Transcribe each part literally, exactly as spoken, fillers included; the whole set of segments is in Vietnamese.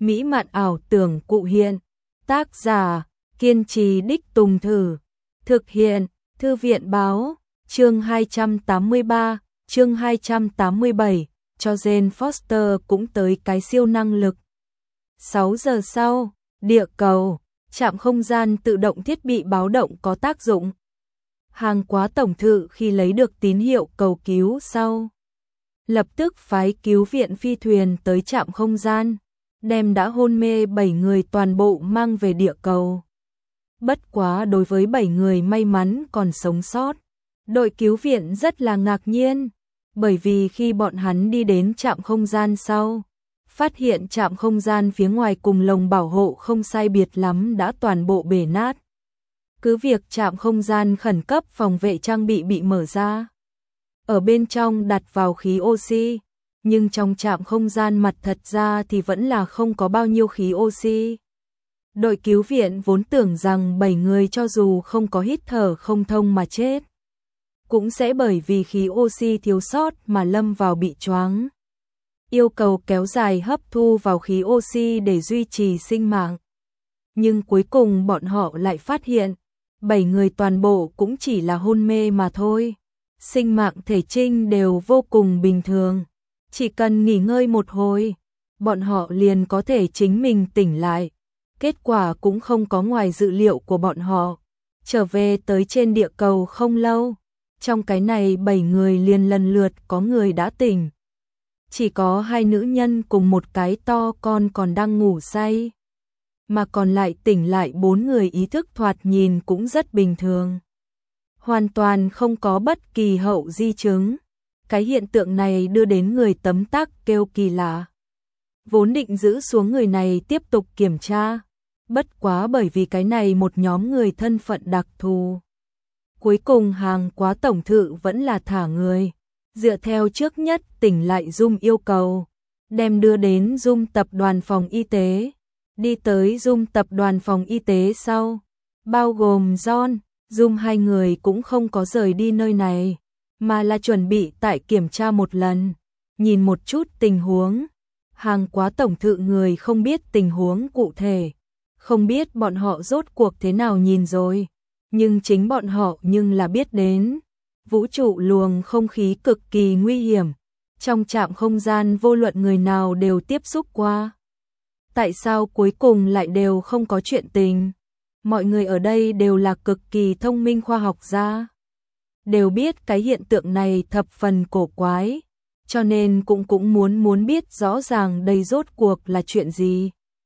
mỹ mạn ảo tưởng cụ hiện. Tác giả, kiên trì đích tùng thử. Thực hiện, Thư viện báo, chương hai trăm tám mươi ba, chương hai trăm tám mươi bảy, cho Jane Foster cũng tới cái siêu năng lực. sáu giờ sau, địa cầu, trạm không gian tự động thiết bị báo động có tác dụng. Hàng quá tổng thự khi lấy được tín hiệu cầu cứu sau, lập tức phái cứu viện phi thuyền tới trạm không gian, đem đã hôn mê bảy người toàn bộ mang về địa cầu. Bất quá đối với bảy người may mắn còn sống sót, đội cứu viện rất là ngạc nhiên, bởi vì khi bọn hắn đi đến trạm không gian sau, phát hiện trạm không gian phía ngoài cùng lồng bảo hộ không sai biệt lắm đã toàn bộ bể nát. Cứ việc trạm không gian khẩn cấp phòng vệ trang bị bị mở ra, ở bên trong đặt vào khí oxy, nhưng trong trạm không gian mặt thật ra thì vẫn là không có bao nhiêu khí oxy. Đội cứu viện vốn tưởng rằng bảy người cho dù không có hít thở không thông mà chết, cũng sẽ bởi vì khí oxy thiếu sót mà lâm vào bị choáng. Yêu cầu kéo dài hấp thu vào khí oxy để duy trì sinh mạng. Nhưng cuối cùng bọn họ lại phát hiện, bảy người toàn bộ cũng chỉ là hôn mê mà thôi. Sinh mạng thể trinh đều vô cùng bình thường. Chỉ cần nghỉ ngơi một hồi, bọn họ liền có thể chính mình tỉnh lại. Kết quả cũng không có ngoài dự liệu của bọn họ. Trở về tới trên địa cầu không lâu, trong cái này bảy người liền lần lượt có người đã tỉnh. Chỉ có hai nữ nhân cùng một cái to con còn đang ngủ say. Mà còn lại tỉnh lại bốn người ý thức thoạt nhìn cũng rất bình thường. Hoàn toàn không có bất kỳ hậu di chứng. Cái hiện tượng này đưa đến người tấm tắc kêu kỳ lạ. Vốn định giữ xuống người này tiếp tục kiểm tra. Bất quá bởi vì cái này một nhóm người thân phận đặc thù. Cuối cùng hàng quá tổng thự vẫn là thả người. Dựa theo trước nhất tỉnh lại Zoom yêu cầu. Đem đưa đến Zoom tập đoàn phòng y tế. Đi tới Zoom tập đoàn phòng y tế sau. Bao gồm John, Zoom hai người cũng không có rời đi nơi này. Mà là chuẩn bị tại kiểm tra một lần. Nhìn một chút tình huống. Hàng quá tổng thự người không biết tình huống cụ thể. Không biết bọn họ rốt cuộc thế nào nhìn rồi. Nhưng chính bọn họ nhưng là biết đến. Vũ trụ luồng không khí cực kỳ nguy hiểm. Trong trạm không gian vô luận người nào đều tiếp xúc qua. Tại sao cuối cùng lại đều không có chuyện tình? Mọi người ở đây đều là cực kỳ thông minh khoa học gia. Đều biết cái hiện tượng này thập phần cổ quái. Cho nên cũng cũng muốn muốn biết rõ ràng đây rốt cuộc là chuyện gì.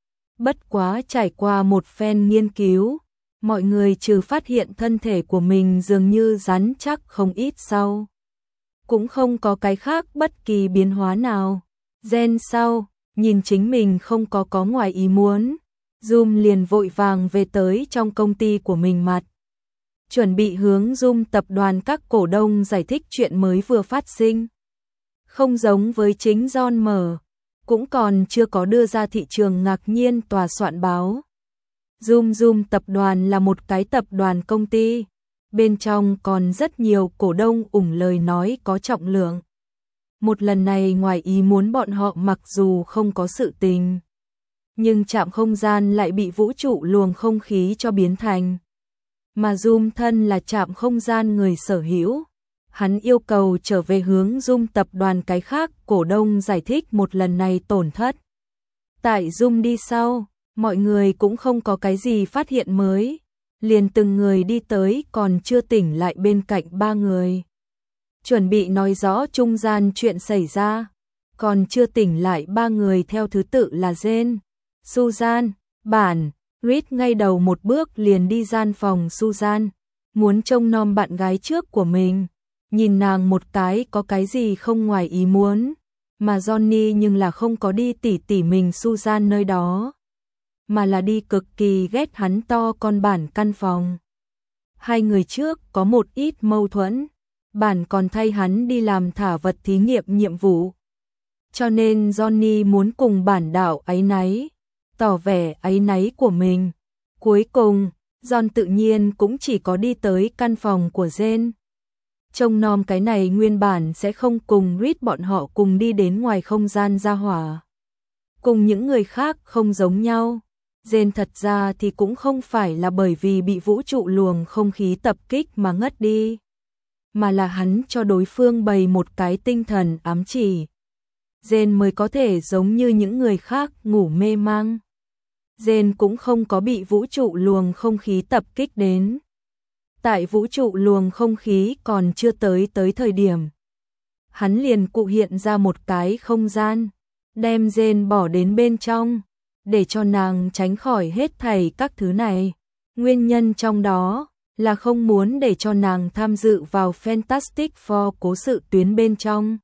Bất quá trải qua một phen nghiên cứu, mọi người trừ phát hiện thân thể của mình dường như rắn chắc không ít sau. Cũng không có cái khác bất kỳ biến hóa nào. Gen sau, nhìn chính mình không có có ngoài ý muốn. Zoom liền vội vàng về tới trong công ty của mình mặt. Chuẩn bị hướng Zoom tập đoàn các cổ đông giải thích chuyện mới vừa phát sinh. Không giống với chính John mở, cũng còn chưa có đưa ra thị trường ngạc nhiên tòa soạn báo. Zoom Zoom tập đoàn là một cái tập đoàn công ty, bên trong còn rất nhiều cổ đông ủng lời nói có trọng lượng. Một lần này ngoài ý muốn bọn họ mặc dù không có sự tình, nhưng trạm không gian lại bị vũ trụ luồng không khí cho biến thành. Mà Zoom thân là trạm không gian người sở hữu. Hắn yêu cầu trở về hướng Zoom tập đoàn cái khác cổ đông giải thích một lần này tổn thất. Tại Zoom đi sau, mọi người cũng không có cái gì phát hiện mới. Liền từng người đi tới còn chưa tỉnh lại bên cạnh ba người. Chuẩn bị nói rõ trung gian chuyện xảy ra. Còn chưa tỉnh lại ba người theo thứ tự là Jane, Susan, Bản, Reed ngay đầu một bước liền đi gian phòng Susan. Muốn trông nom bạn gái trước của mình. Nhìn nàng một cái có cái gì không ngoài ý muốn, mà Johnny nhưng là không có đi tỉ tỉ mình Susan nơi đó, mà là đi cực kỳ ghét hắn to con Bản căn phòng. Hai người trước có một ít mâu thuẫn, Bản còn thay hắn đi làm thả vật thí nghiệm nhiệm vụ. Cho nên Johnny muốn cùng Bản đạo áy náy, tỏ vẻ áy náy của mình. Cuối cùng, John tự nhiên cũng chỉ có đi tới căn phòng của Jane. Trông nom cái này nguyên bản sẽ không cùng Reed bọn họ cùng đi đến ngoài không gian ra hỏa. cùng những người khác không giống nhau. Jane thật ra thì cũng không phải là bởi vì bị vũ trụ luồng không khí tập kích mà ngất đi, mà là hắn cho đối phương bày một cái tinh thần ám chỉ. Jane mới có thể giống như những người khác ngủ mê mang. Jane cũng không có bị vũ trụ luồng không khí tập kích đến. Tại vũ trụ luồng không khí còn chưa tới tới thời điểm, hắn liền cụ hiện ra một cái không gian, đem Jane bỏ đến bên trong, để cho nàng tránh khỏi hết thảy các thứ này. Nguyên nhân trong đó là không muốn để cho nàng tham dự vào Fantastic Four cố sự tuyến bên trong,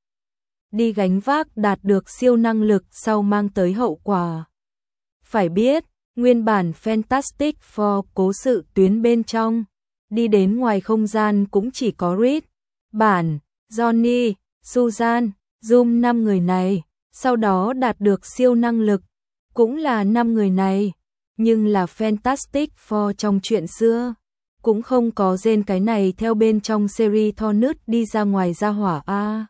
đi gánh vác đạt được siêu năng lực sau mang tới hậu quả. Phải biết, nguyên bản Fantastic Four cố sự tuyến bên trong, đi đến ngoài không gian cũng chỉ có Reed, Bản, Johnny, Susan, Zoom năm người này, sau đó đạt được siêu năng lực, cũng là năm người này, nhưng là Fantastic Four trong chuyện xưa, cũng không có Jane cái này theo bên trong series Thor nứt đi ra ngoài ra hỏa a.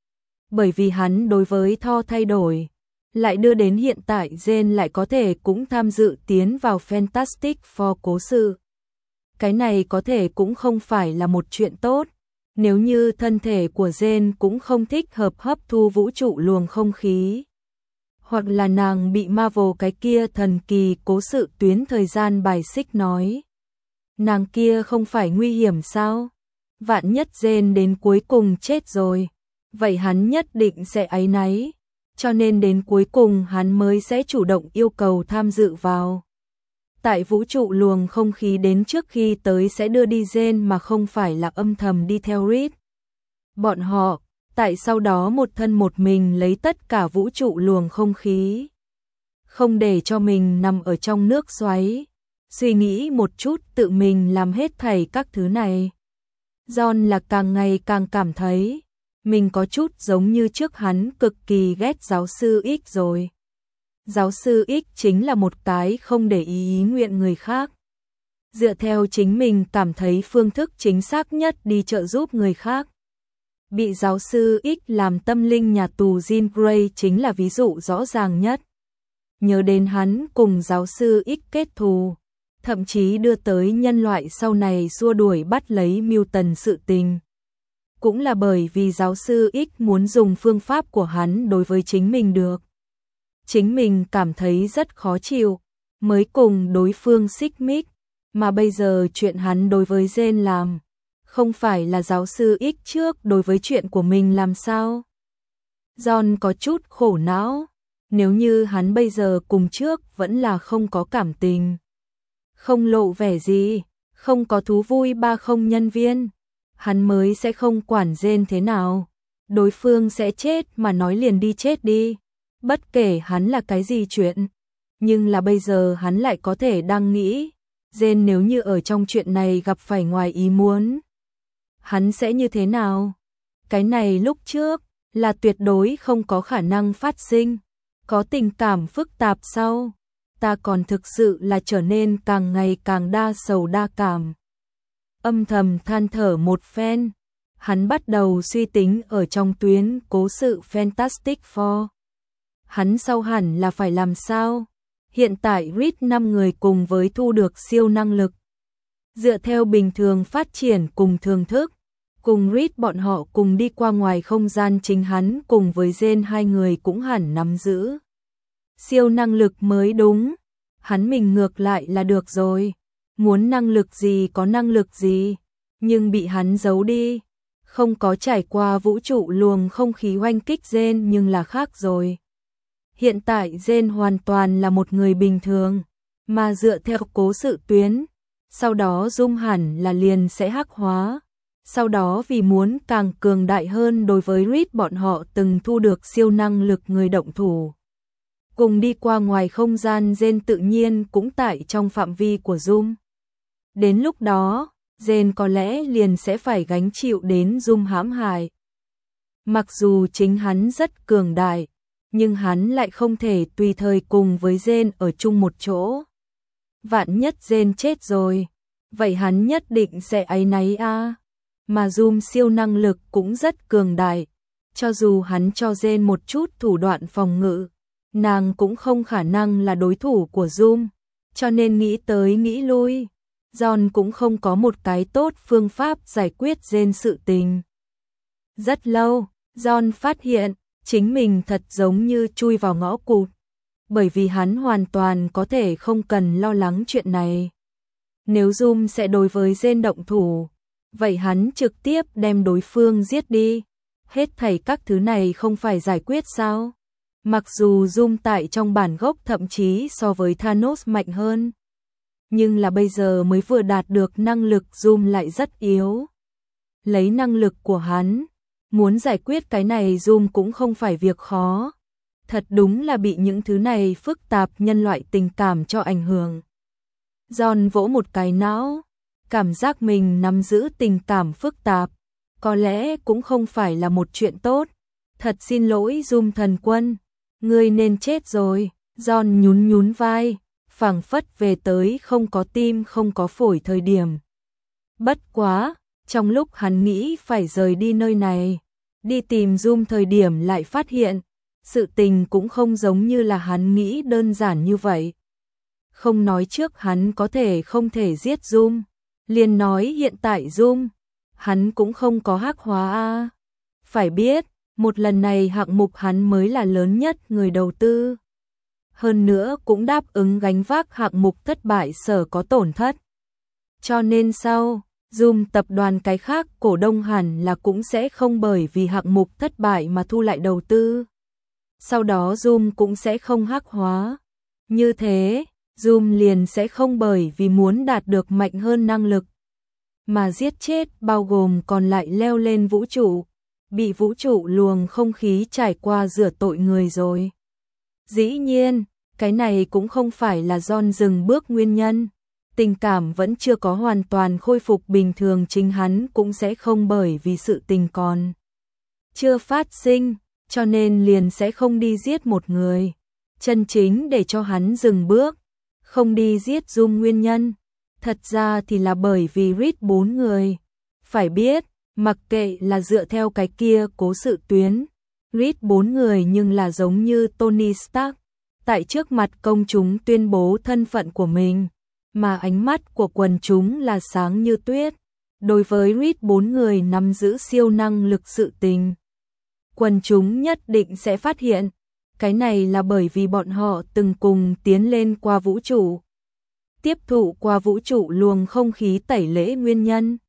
Bởi vì hắn đối với Thor thay đổi, lại đưa đến hiện tại Jane lại có thể cũng tham dự tiến vào Fantastic Four cố sự. Cái này có thể cũng không phải là một chuyện tốt, nếu như thân thể của Jane cũng không thích hợp hấp thu vũ trụ luồng không khí. Hoặc là nàng bị Marvel cái kia thần kỳ cố sự tuyến thời gian bài xích nói. Nàng kia không phải nguy hiểm sao? Vạn nhất Jane đến cuối cùng chết rồi, vậy hắn nhất định sẽ áy náy, cho nên đến cuối cùng hắn mới sẽ chủ động yêu cầu tham dự vào. Tại vũ trụ luồng không khí đến trước khi tới sẽ đưa đi Jane mà không phải là âm thầm đi theo Reed. Bọn họ, tại sau đó một thân một mình lấy tất cả vũ trụ luồng không khí. Không để cho mình nằm ở trong nước xoáy, suy nghĩ một chút tự mình làm hết thảy các thứ này. John là càng ngày càng cảm thấy, mình có chút giống như trước hắn cực kỳ ghét giáo sư X rồi. Giáo sư X chính là một cái không để ý ý nguyện người khác. Dựa theo chính mình cảm thấy phương thức chính xác nhất đi trợ giúp người khác. Bị giáo sư X làm tâm linh nhà tù Jean Grey chính là ví dụ rõ ràng nhất. Nhớ đến hắn cùng giáo sư X kết thù, thậm chí đưa tới nhân loại sau này xua đuổi bắt lấy Mutant sự tình. Cũng là bởi vì giáo sư X muốn dùng phương pháp của hắn đối với chính mình được. Chính mình cảm thấy rất khó chịu, mới cùng đối phương xích mích, mà bây giờ chuyện hắn đối với Jane làm, không phải là giáo sư X trước đối với chuyện của mình làm sao? John có chút khổ não, nếu như hắn bây giờ cùng trước vẫn là không có cảm tình, không lộ vẻ gì, không có thú vui ba không nhân viên, hắn mới sẽ không quản Jane thế nào, đối phương sẽ chết mà nói liền đi chết đi. Bất kể hắn là cái gì chuyện, nhưng là bây giờ hắn lại có thể đang nghĩ, Jane nếu như ở trong chuyện này gặp phải ngoài ý muốn, hắn sẽ như thế nào? Cái này lúc trước là tuyệt đối không có khả năng phát sinh, có tình cảm phức tạp sau, ta còn thực sự là trở nên càng ngày càng đa sầu đa cảm. Âm thầm than thở một phen, hắn bắt đầu suy tính ở trong tuyến cố sự Fantastic Four. Hắn sau hẳn là phải làm sao? Hiện tại Reed năm người cùng với thu được siêu năng lực. Dựa theo bình thường phát triển cùng thường thức, cùng Reed bọn họ cùng đi qua ngoài không gian chính hắn cùng với Jane hai người cũng hẳn nắm giữ. Siêu năng lực mới đúng, hắn mình ngược lại là được rồi. Muốn năng lực gì có năng lực gì, nhưng bị hắn giấu đi. Không có trải qua vũ trụ luồng không khí oanh kích Jane nhưng là khác rồi. Hiện tại Jane hoàn toàn là một người bình thường, mà dựa theo cố sự tuyến, sau đó Dung hẳn là liền sẽ hắc hóa. Sau đó vì muốn càng cường đại hơn đối với Reed bọn họ từng thu được siêu năng lực người động thủ. Cùng đi qua ngoài không gian Jane tự nhiên cũng tại trong phạm vi của Dung. Đến lúc đó, Jane có lẽ liền sẽ phải gánh chịu đến Dung hãm hại. Mặc dù chính hắn rất cường đại, nhưng hắn lại không thể tùy thời cùng với Jane ở chung một chỗ. Vạn nhất Jane chết rồi, vậy hắn nhất định sẽ áy náy a. Mà Zoom siêu năng lực cũng rất cường đại, cho dù hắn cho Jane một chút thủ đoạn phòng ngự, nàng cũng không khả năng là đối thủ của Zoom, cho nên nghĩ tới nghĩ lui, John cũng không có một cái tốt phương pháp giải quyết Jane sự tình. Rất lâu, John phát hiện chính mình thật giống như chui vào ngõ cụt, bởi vì hắn hoàn toàn có thể không cần lo lắng chuyện này. Nếu Zoom sẽ đối với Jane động thủ, vậy hắn trực tiếp đem đối phương giết đi. Hết thảy các thứ này không phải giải quyết sao? Mặc dù Zoom tại trong bản gốc thậm chí so với Thanos mạnh hơn, nhưng là bây giờ mới vừa đạt được năng lực Zoom lại rất yếu. Lấy năng lực của hắn, muốn giải quyết cái này Zoom cũng không phải việc khó. Thật đúng là bị những thứ này phức tạp nhân loại tình cảm cho ảnh hưởng. John vỗ một cái não, cảm giác mình nắm giữ tình cảm phức tạp, có lẽ cũng không phải là một chuyện tốt. Thật xin lỗi Zoom thần quân, ngươi nên chết rồi. John nhún nhún vai, phảng phất về tới không có tim không có phổi thời điểm. Bất quá, trong lúc hắn nghĩ phải rời đi nơi này, đi tìm Zoom thời điểm lại phát hiện, sự tình cũng không giống như là hắn nghĩ đơn giản như vậy. Không nói trước hắn có thể không thể giết Zoom, liền nói hiện tại Zoom, hắn cũng không có hắc hóa a. Phải biết, một lần này hạng mục hắn mới là lớn nhất người đầu tư. Hơn nữa cũng đáp ứng gánh vác hạng mục thất bại sở có tổn thất. Cho nên sau, Zoom tập đoàn cái khác cổ đông hẳn là cũng sẽ không bởi vì hạng mục thất bại mà thu lại đầu tư. Sau đó Zoom cũng sẽ không hắc hóa. Như thế, Zoom liền sẽ không bởi vì muốn đạt được mạnh hơn năng lực mà giết chết, bao gồm còn lại leo lên vũ trụ, bị vũ trụ luồng không khí trải qua rửa tội người rồi. Dĩ nhiên, cái này cũng không phải là John dừng bước nguyên nhân. Tình cảm vẫn chưa có hoàn toàn khôi phục bình thường, chính hắn cũng sẽ không bởi vì sự tình còn chưa phát sinh, cho nên liền sẽ không đi giết một người. Chân chính để cho hắn dừng bước, không đi giết Zoom nguyên nhân, thật ra thì là bởi vì Reed bốn người. Phải biết, mặc kệ là dựa theo cái kia cố sự tuyến, Reed bốn người nhưng là giống như Tony Stark, tại trước mặt công chúng tuyên bố thân phận của mình, mà ánh mắt của quần chúng là sáng như tuyết. Đối với Reed bốn người nắm giữ siêu năng lực sự tình, quần chúng nhất định sẽ phát hiện, cái này là bởi vì bọn họ từng cùng tiến lên qua vũ trụ, tiếp thụ qua vũ trụ luồng không khí tẩy lễ nguyên nhân.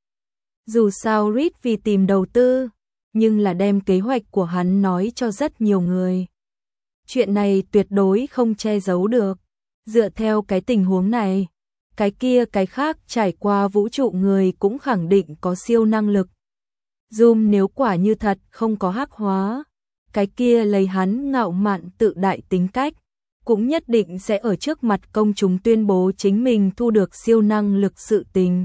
Dù sao Reed vì tìm đầu tư, nhưng là đem kế hoạch của hắn nói cho rất nhiều người. Chuyện này tuyệt đối không che giấu được. Dựa theo cái tình huống này, cái kia cái khác trải qua vũ trụ người cũng khẳng định có siêu năng lực. Zoom nếu quả như thật không có hắc hóa, cái kia lấy hắn ngạo mạn tự đại tính cách, cũng nhất định sẽ ở trước mặt công chúng tuyên bố chính mình thu được siêu năng lực sự tình.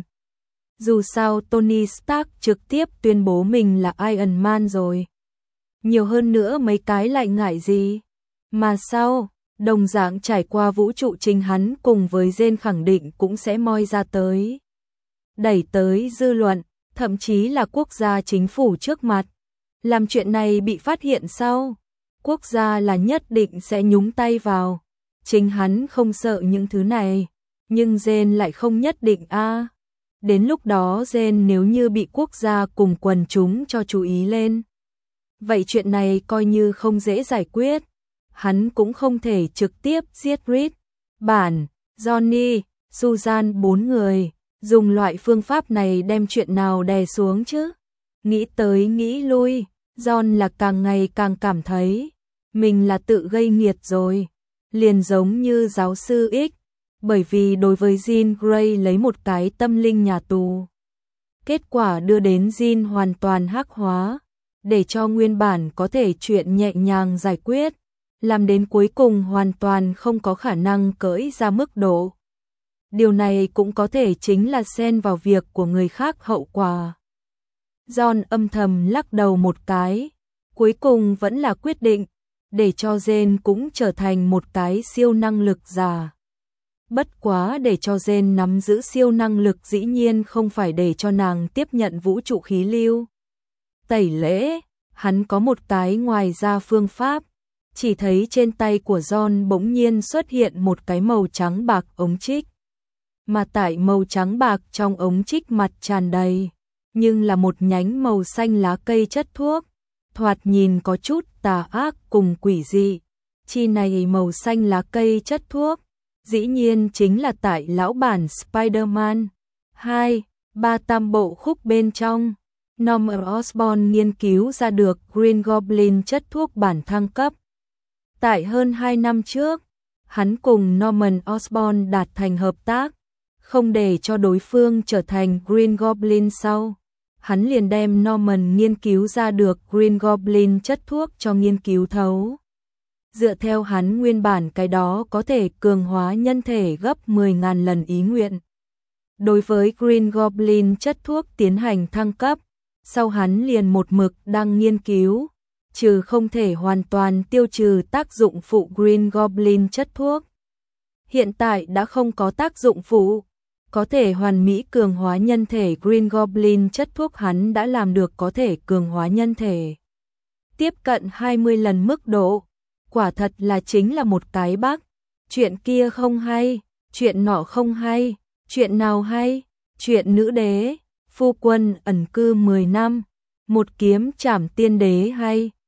Dù sao Tony Stark trực tiếp tuyên bố mình là Iron Man rồi. Nhiều hơn nữa mấy cái lại ngại gì. Mà sau, đồng dạng trải qua vũ trụ chính hắn cùng với Jane khẳng định cũng sẽ moi ra tới. Đẩy tới dư luận, thậm chí là quốc gia chính phủ trước mặt. Làm chuyện này bị phát hiện sau, quốc gia là nhất định sẽ nhúng tay vào. Chính hắn không sợ những thứ này, nhưng Jane lại không nhất định a. À. Đến lúc đó Jane nếu như bị quốc gia cùng quần chúng cho chú ý lên, vậy chuyện này coi như không dễ giải quyết. Hắn cũng không thể trực tiếp giết Reed, Bản, Johnny, Susan bốn người, dùng loại phương pháp này đem chuyện nào đè xuống chứ. Nghĩ tới nghĩ lui, John là càng ngày càng cảm thấy mình là tự gây nghiệt rồi, liền giống như giáo sư X, bởi vì đối với Jean Grey lấy một cái tâm linh nhà tù. Kết quả đưa đến Jean hoàn toàn hắc hóa, để cho nguyên bản có thể chuyện nhẹ nhàng giải quyết, làm đến cuối cùng hoàn toàn không có khả năng cởi ra mức độ. Điều này cũng có thể chính là xen vào việc của người khác hậu quả. John âm thầm lắc đầu một cái, cuối cùng vẫn là quyết định, để cho Jane cũng trở thành một cái siêu năng lực giả. Bất quá để cho Jane nắm giữ siêu năng lực dĩ nhiên không phải để cho nàng tiếp nhận vũ trụ khí lưu tẩy lễ, hắn có một cái ngoài ra phương pháp, chỉ thấy trên tay của John bỗng nhiên xuất hiện một cái màu trắng bạc ống trích. Mà tại màu trắng bạc trong ống trích mặt tràn đầy, nhưng là một nhánh màu xanh lá cây chất thuốc, thoạt nhìn có chút tà ác cùng quỷ dị. Chi này màu xanh lá cây chất thuốc, dĩ nhiên chính là tại lão bản Spider-Man hai, ba tam bộ khúc bên trong. Norman Osborn nghiên cứu ra được Green Goblin chất thuốc bản thăng cấp. Tại hơn hai năm trước, hắn cùng Norman Osborn đạt thành hợp tác, không để cho đối phương trở thành Green Goblin sau. Hắn liền đem Norman nghiên cứu ra được Green Goblin chất thuốc cho nghiên cứu thấu. Dựa theo hắn nguyên bản cái đó có thể cường hóa nhân thể gấp mười nghìn lần ý nguyện. Đối với Green Goblin chất thuốc tiến hành thăng cấp, sau hắn liền một mực đang nghiên cứu, trừ không thể hoàn toàn tiêu trừ tác dụng phụ Green Goblin chất thuốc. Hiện tại đã không có tác dụng phụ, có thể hoàn mỹ cường hóa nhân thể Green Goblin chất thuốc hắn đã làm được có thể cường hóa nhân thể. Tiếp cận hai mươi lần mức độ, quả thật là chính là một cái bug. Chuyện kia không hay, chuyện nọ không hay, chuyện nào hay, chuyện nữ đế, phu quân ẩn cư mười năm, một kiếm trảm tiên đế hay.